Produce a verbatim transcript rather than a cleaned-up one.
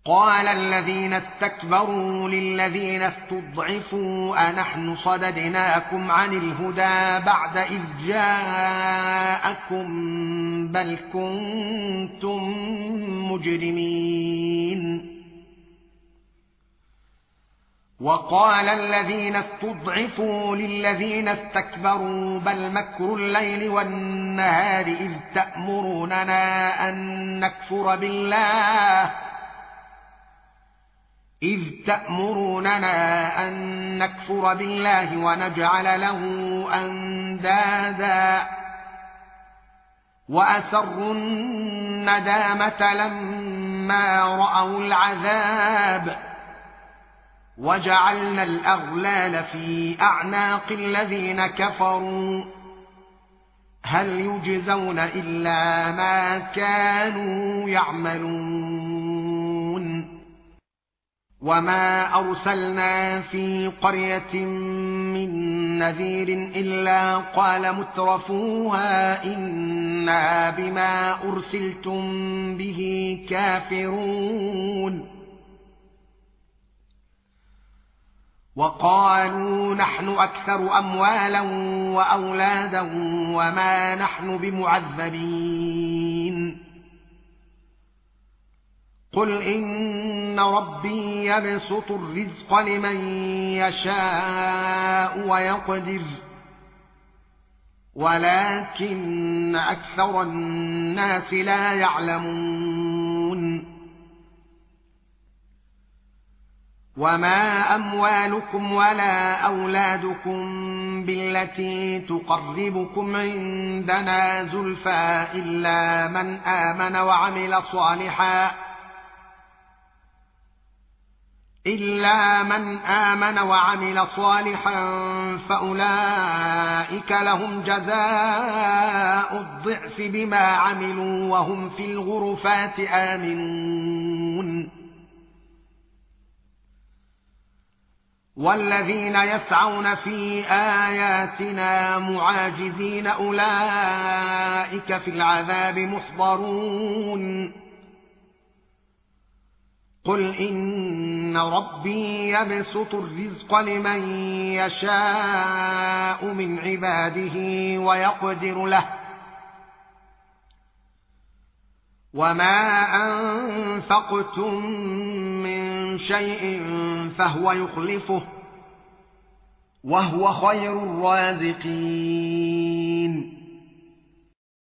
قال الذين استكبروا للذين استضعفوا أنحن صددناكم عن الهدى بعد إذ جاءكم بل كنتم مجرمين وقال الذين استضعفوا للذين استكبروا بل مكر الليل والنهار إذ تأمروننا أن نكفر بالله إذ تأمروننا أن نكفر بالله ونجعل له أندادا وأسروا الندامة لما رأوا العذاب وجعلنا الأغلال في أعناق الذين كفروا هل يجزون إلا ما كانوا يعملون وما أرسلنا في قرية من نذير إلا قال مترفوها إنا بما أرسلتم به كافرون وقالوا نحن أكثر أموالا وأولادا وما نحن بمعذبين قل إن ربي يبسط الرزق لمن يشاء ويقدر ولكن أكثر الناس لا يعلمون وما أموالكم ولا أولادكم بالتي تقربكم عندنا زلفى إلا من آمن وعمل صالحا إلا من آمن وعمل صالحا فأولئك لهم جزاء الضعف بما عملوا وهم في الغرفات آمنون والذين يسعون في آياتنا معاجزين أولئك في العذاب محضرون قل إن ربي يبسط الرزق لمن يشاء من عباده ويقدر له وما أنفقتم من شيء فهو يخلفه وهو خير الرازقين